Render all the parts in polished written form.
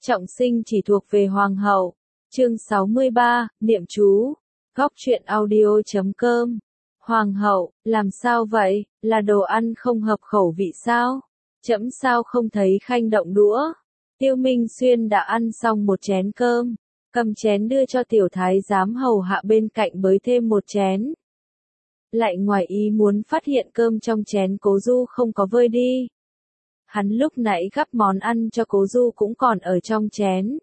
Trọng sinh chỉ thuộc về hoàng hậu. Chương 63, niệm chú. Góc truyện audio.com. Hoàng hậu, làm sao vậy, là đồ ăn không hợp khẩu vị sao? Trẫm sao không thấy khanh động đũa? Tiêu Minh Xuyên đã ăn xong một chén cơm, cầm chén đưa cho tiểu thái giám hầu hạ bên cạnh bới thêm một chén. Lại ngoài ý muốn phát hiện cơm trong chén Cố Du không có vơi đi. Hắn lúc nãy gắp món ăn cho Cố Du cũng còn ở trong chén.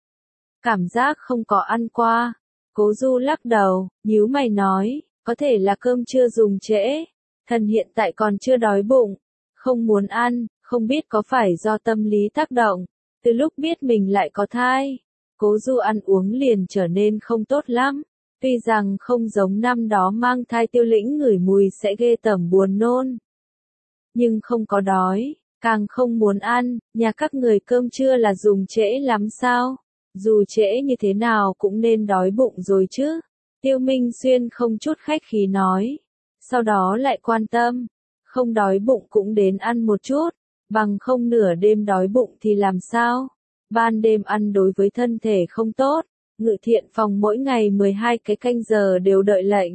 Cảm giác không có ăn qua. Cố Du lắc đầu, nhíu mày nói, có thể là cơm chưa dùng trễ. Thần hiện tại còn chưa đói bụng, không muốn ăn, không biết có phải do tâm lý tác động. Từ lúc biết mình lại có thai, Cố Du ăn uống liền trở nên không tốt lắm. Tuy rằng không giống năm đó mang thai Tiêu Lĩnh ngửi mùi sẽ ghê tởm buồn nôn. Nhưng không có đói, càng không muốn ăn, nhà các người cơm trưa là dùng trễ lắm sao? Dù trễ như thế nào cũng nên đói bụng rồi chứ. Tiêu Minh Xuyên không chút khách khí nói. Sau đó lại quan tâm. Không đói bụng cũng đến ăn một chút. Bằng không nửa đêm đói bụng thì làm sao? Ban đêm ăn đối với thân thể không tốt. Ngự thiện phòng mỗi ngày 12 cái canh giờ đều đợi lệnh.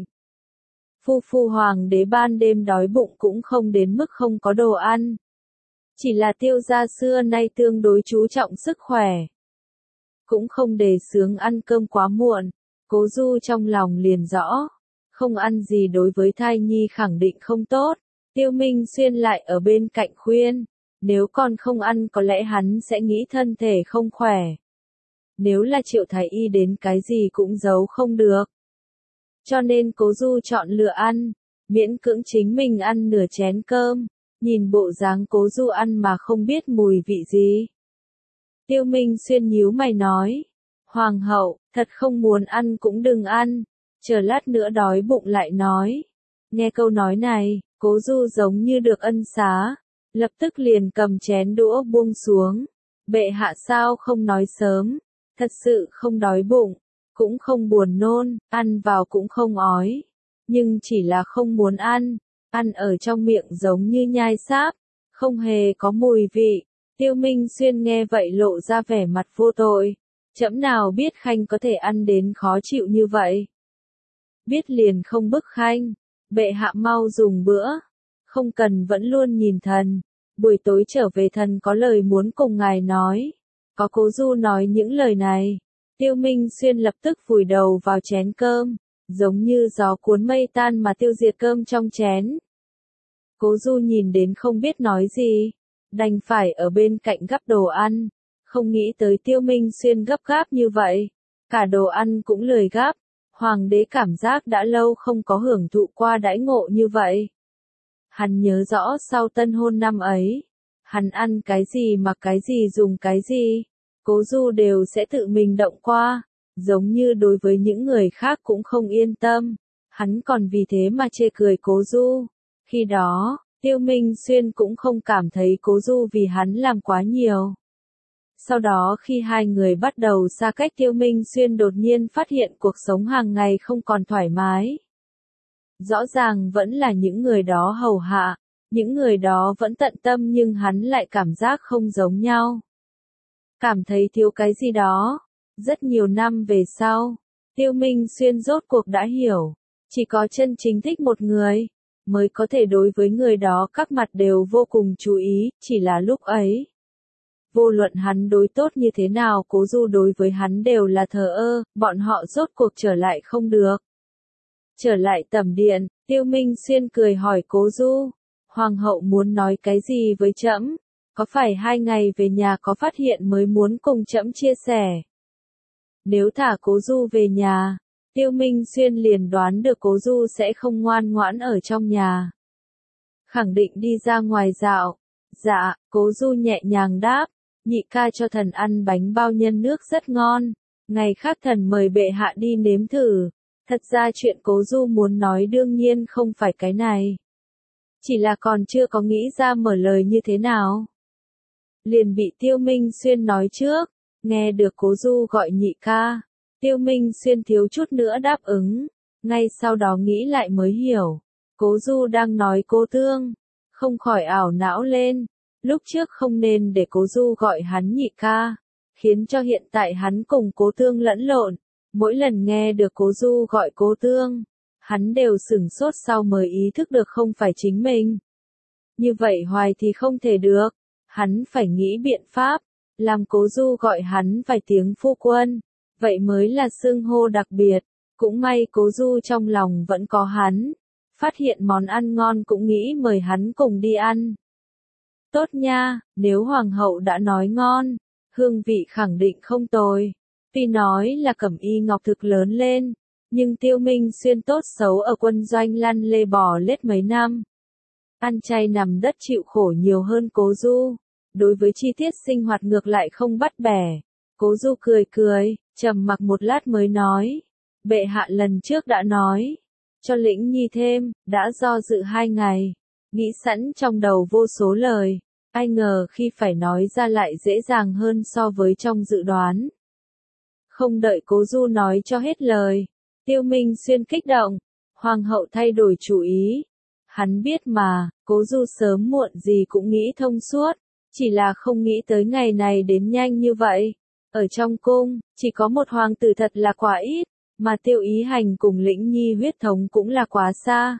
Phu hoàng đế ban đêm đói bụng cũng không đến mức không có đồ ăn. Chỉ là Tiêu gia xưa nay tương đối chú trọng sức khỏe. Cũng không đề xướng ăn cơm quá muộn. Cố Du trong lòng liền rõ. Không ăn gì đối với thai nhi khẳng định không tốt. Tiêu Minh Xuyên lại ở bên cạnh khuyên. Nếu con không ăn có lẽ hắn sẽ nghĩ thân thể không khỏe. Nếu là Triệu Thái Y đến cái gì cũng giấu không được. Cho nên Cố Du chọn lựa ăn. Miễn cưỡng chính mình ăn nửa chén cơm. Nhìn bộ dáng Cố Du ăn mà không biết mùi vị gì. Tiêu Minh Xuyên nhíu mày nói. Hoàng hậu, thật không muốn ăn cũng đừng ăn. Chờ lát nữa đói bụng lại nói. Nghe câu nói này, Cố Du giống như được ân xá. Lập tức liền cầm chén đũa buông xuống. Bệ hạ sao không nói sớm. Thật sự không đói bụng. Cũng không buồn nôn, ăn vào cũng không ói. Nhưng chỉ là không muốn ăn. Ăn ở trong miệng giống như nhai sáp. Không hề có mùi vị. Tiêu Minh Xuyên nghe vậy lộ ra vẻ mặt vô tội. Trẫm nào biết khanh có thể ăn đến khó chịu như vậy. Biết liền không bức khanh. Bệ hạ mau dùng bữa. Không cần vẫn luôn nhìn thần. Buổi tối trở về thần có lời muốn cùng ngài nói. Có Cố Du nói những lời này. Tiêu Minh Xuyên lập tức vùi đầu vào chén cơm. Giống như gió cuốn mây tan mà tiêu diệt cơm trong chén. Cố Du nhìn đến không biết nói gì. Đành phải ở bên cạnh gắp đồ ăn. Không nghĩ tới Tiêu Minh Xuyên gấp gáp như vậy. Cả đồ ăn cũng lười gắp. Hoàng đế cảm giác đã lâu không có hưởng thụ qua đãi ngộ như vậy. Hắn nhớ rõ sau tân hôn năm ấy. Hắn ăn cái gì mặc cái gì dùng cái gì. Cố Du đều sẽ tự mình động qua. Giống như đối với những người khác cũng không yên tâm. Hắn còn vì thế mà chê cười Cố Du. Khi đó, Tiêu Minh Xuyên cũng không cảm thấy Cố Du vì hắn làm quá nhiều. Sau đó khi hai người bắt đầu xa cách Tiêu Minh Xuyên đột nhiên phát hiện cuộc sống hàng ngày không còn thoải mái. Rõ ràng vẫn là những người đó hầu hạ, những người đó vẫn tận tâm nhưng hắn lại cảm giác không giống nhau. Cảm thấy thiếu cái gì đó. Rất nhiều năm về sau, Tiêu Minh Xuyên rốt cuộc đã hiểu, chỉ có chân chính thích một người, mới có thể đối với người đó các mặt đều vô cùng chú ý, chỉ là lúc ấy. Vô luận hắn đối tốt như thế nào Cố Du đối với hắn đều là thờ ơ, bọn họ rốt cuộc trở lại không được. Trở lại tẩm điện, Tiêu Minh Xuyên cười hỏi Cố Du, Hoàng hậu muốn nói cái gì với trẫm? Có phải 2 ngày về nhà có phát hiện mới muốn cùng trẫm chia sẻ? Nếu thả Cố Du về nhà, Tiêu Minh Xuyên liền đoán được Cố Du sẽ không ngoan ngoãn ở trong nhà. Khẳng định đi ra ngoài dạo. Dạ, Cố Du nhẹ nhàng đáp, nhị ca cho thần ăn bánh bao nhân nước rất ngon. Ngày khác thần mời bệ hạ đi nếm thử. Thật ra chuyện Cố Du muốn nói đương nhiên không phải cái này. Chỉ là còn chưa có nghĩ ra mở lời như thế nào. Liền bị Tiêu Minh Xuyên nói trước. Nghe được Cố Du gọi nhị ca. Tiêu Minh Xuyên thiếu chút nữa đáp ứng. Ngay sau đó nghĩ lại mới hiểu. Cố Du đang nói cô Tương. Không khỏi ảo não lên. Lúc trước không nên để Cố Du gọi hắn nhị ca. khiến cho hiện tại hắn cùng Cố Tương lẫn lộn. Mỗi lần nghe được Cố Du gọi Cố Tương, hắn đều sửng sốt sau mới ý thức được không phải chính mình. Như vậy hoài thì không thể được, hắn phải nghĩ biện pháp, làm Cố Du gọi hắn vài tiếng phu quân, vậy mới là xưng hô đặc biệt. Cũng may Cố Du trong lòng vẫn có hắn, phát hiện món ăn ngon cũng nghĩ mời hắn cùng đi ăn. Tốt nha, nếu hoàng hậu đã nói ngon, hương vị khẳng định không tồi. Tuy nói là Cẩm Y Ngọc thực lớn lên, nhưng Tiêu Minh Xuyên tốt xấu ở quân doanh lăn lê bò lết mấy năm. Ăn chay nằm đất chịu khổ nhiều hơn Cố Du, đối với chi tiết sinh hoạt ngược lại không bắt bẻ. Cố Du cười cười, trầm mặc một lát mới nói, bệ hạ lần trước đã nói, cho Lĩnh Nhi thêm, đã do dự 2 ngày, nghĩ sẵn trong đầu vô số lời, ai ngờ khi phải nói ra lại dễ dàng hơn so với trong dự đoán. Không đợi Cố Du nói cho hết lời, Tiêu Minh Xuyên kích động, hoàng hậu thay đổi chủ ý. Hắn biết mà, Cố Du sớm muộn gì cũng nghĩ thông suốt, chỉ là không nghĩ tới ngày này đến nhanh như vậy. Ở trong cung, chỉ có một hoàng tử thật là quá ít, mà Tiêu Ý Hành cùng Lĩnh Nhi huyết thống cũng là quá xa.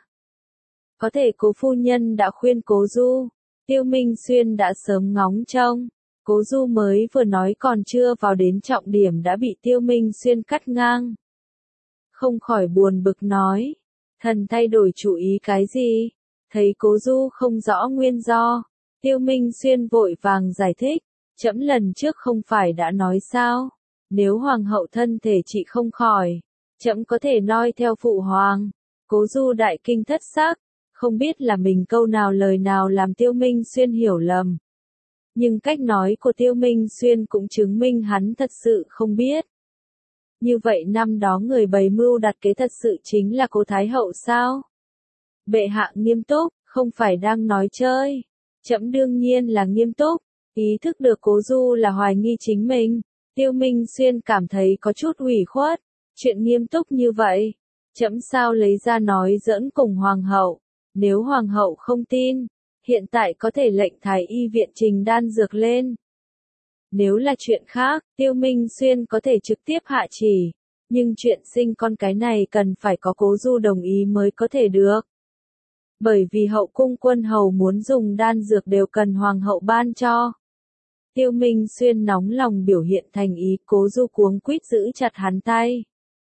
Có thể Cố phu nhân đã khuyên Cố Du, Tiêu Minh Xuyên đã sớm ngóng trông. Cố Du mới vừa nói còn chưa vào đến trọng điểm đã bị Tiêu Minh Xuyên cắt ngang. Không khỏi buồn bực nói, thần thay đổi chủ ý cái gì? Thấy Cố Du không rõ nguyên do, Tiêu Minh Xuyên vội vàng giải thích, trẫm lần trước không phải đã nói sao? Nếu hoàng hậu thân thể trị không khỏi, trẫm có thể noi theo phụ hoàng. Cố Du đại kinh thất sắc, không biết là mình câu nào lời nào làm Tiêu Minh Xuyên hiểu lầm. Nhưng cách nói của Tiêu Minh Xuyên cũng chứng minh hắn thật sự không biết. Như vậy năm đó người bày mưu đặt kế thật sự chính là Cố Thái Hậu sao? Bệ hạ nghiêm túc, không phải đang nói chơi. Trẫm đương nhiên là nghiêm túc, ý thức được Cố Du là hoài nghi chính mình. Tiêu Minh Xuyên cảm thấy có chút ủy khuất, chuyện nghiêm túc như vậy, trẫm sao lấy ra nói giỡn cùng hoàng hậu, nếu hoàng hậu không tin, hiện tại có thể lệnh thái y viện trình đan dược lên. Nếu là chuyện khác, Tiêu Minh Xuyên có thể trực tiếp hạ chỉ, nhưng chuyện sinh con cái này cần phải có Cố Du đồng ý mới có thể được. Bởi vì hậu cung quân hầu muốn dùng đan dược đều cần hoàng hậu ban cho. Tiêu Minh Xuyên nóng lòng biểu hiện thành ý, Cố Du cuống quýt giữ chặt hắn tay.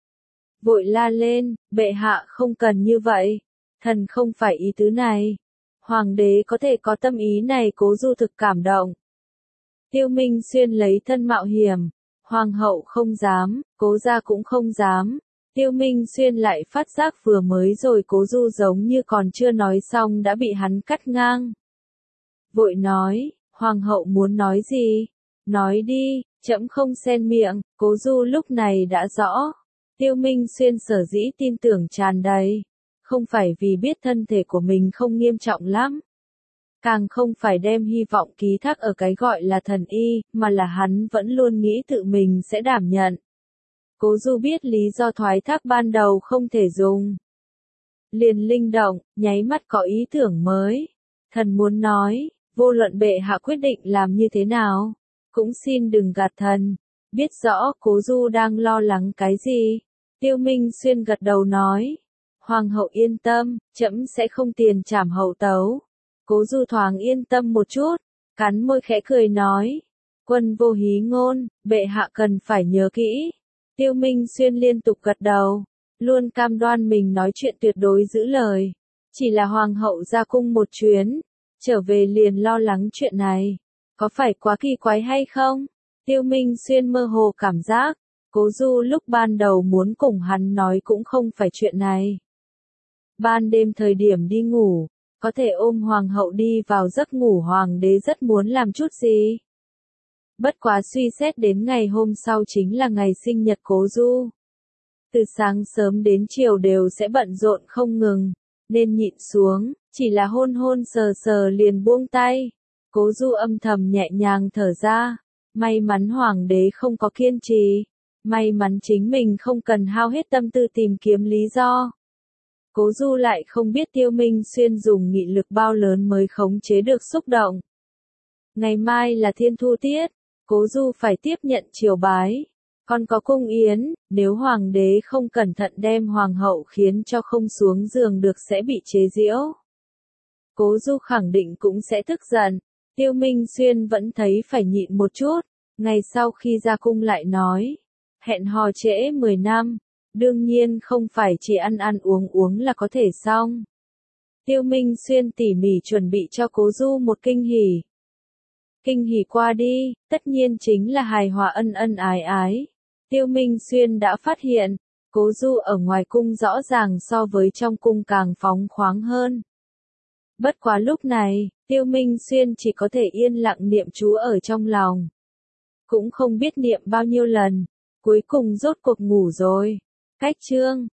Vội la lên, bệ hạ không cần như vậy, thần không phải ý tứ này. Hoàng đế có thể có tâm ý này, Cố Du thực cảm động. Tiêu Minh Xuyên lấy thân mạo hiểm, hoàng hậu không dám, Cố gia cũng không dám. Tiêu Minh Xuyên lại phát giác vừa mới rồi Cố Du giống như còn chưa nói xong đã bị hắn cắt ngang. Vội nói, hoàng hậu muốn nói gì? Nói đi, trẫm không xen miệng. Cố Du lúc này đã rõ. Tiêu Minh Xuyên sở dĩ tin tưởng tràn đầy, không phải vì biết thân thể của mình không nghiêm trọng lắm, càng không phải đem hy vọng ký thác ở cái gọi là thần y, mà là hắn vẫn luôn nghĩ tự mình sẽ đảm nhận. Cố Du biết lý do thoái thác ban đầu không thể dùng. Liền linh động, nháy mắt có ý tưởng mới. Thần muốn nói, vô luận bệ hạ quyết định làm như thế nào, cũng xin đừng gạt thần. Biết rõ Cố Du đang lo lắng cái gì. Tiêu Minh Xuyên gật đầu nói, hoàng hậu yên tâm, trẫm sẽ không tiền trảm hậu tấu. Cố Du thoáng yên tâm một chút, cắn môi khẽ cười nói, quân vô hí ngôn, bệ hạ cần phải nhớ kỹ. Tiêu Minh Xuyên liên tục gật đầu, luôn cam đoan mình nói chuyện tuyệt đối giữ lời. Chỉ là hoàng hậu ra cung một chuyến, trở về liền lo lắng chuyện này, có phải quá kỳ quái hay không? Tiêu Minh Xuyên mơ hồ cảm giác, Cố Du lúc ban đầu muốn cùng hắn nói cũng không phải chuyện này. Ban đêm thời điểm đi ngủ, có thể ôm hoàng hậu đi vào giấc ngủ, hoàng đế rất muốn làm chút gì. Bất quá suy xét đến ngày hôm sau chính là ngày sinh nhật Cố Du. Từ sáng sớm đến chiều đều sẽ bận rộn không ngừng, nên nhịn xuống, chỉ là hôn hôn sờ sờ liền buông tay. Cố Du âm thầm nhẹ nhàng thở ra, may mắn hoàng đế không có kiên trì, may mắn chính mình không cần hao hết tâm tư tìm kiếm lý do. Cố Du lại không biết Tiêu Minh Xuyên dùng nghị lực bao lớn mới khống chế được xúc động. Ngày mai là thiên thu tiết, Cố Du phải tiếp nhận triều bái. Còn có cung yến, nếu hoàng đế không cẩn thận đem hoàng hậu khiến cho không xuống giường được sẽ bị chế giễu. Cố Du khẳng định cũng sẽ tức giận. Tiêu Minh Xuyên vẫn thấy phải nhịn một chút. Ngày sau khi ra cung lại nói. Hẹn hò trễ 10 năm. Đương nhiên không phải chỉ ăn ăn uống uống là có thể xong. Tiêu Minh Xuyên tỉ mỉ chuẩn bị cho Cố Du một kinh hỉ. Kinh hỉ qua đi, tất nhiên chính là hài hòa ân ân ái ái. Tiêu Minh Xuyên đã phát hiện, Cố Du ở ngoài cung rõ ràng so với trong cung càng phóng khoáng hơn. Bất quá lúc này, Tiêu Minh Xuyên chỉ có thể yên lặng niệm chú ở trong lòng. Cũng không biết niệm bao nhiêu lần, cuối cùng rốt cuộc ngủ rồi. Cách chương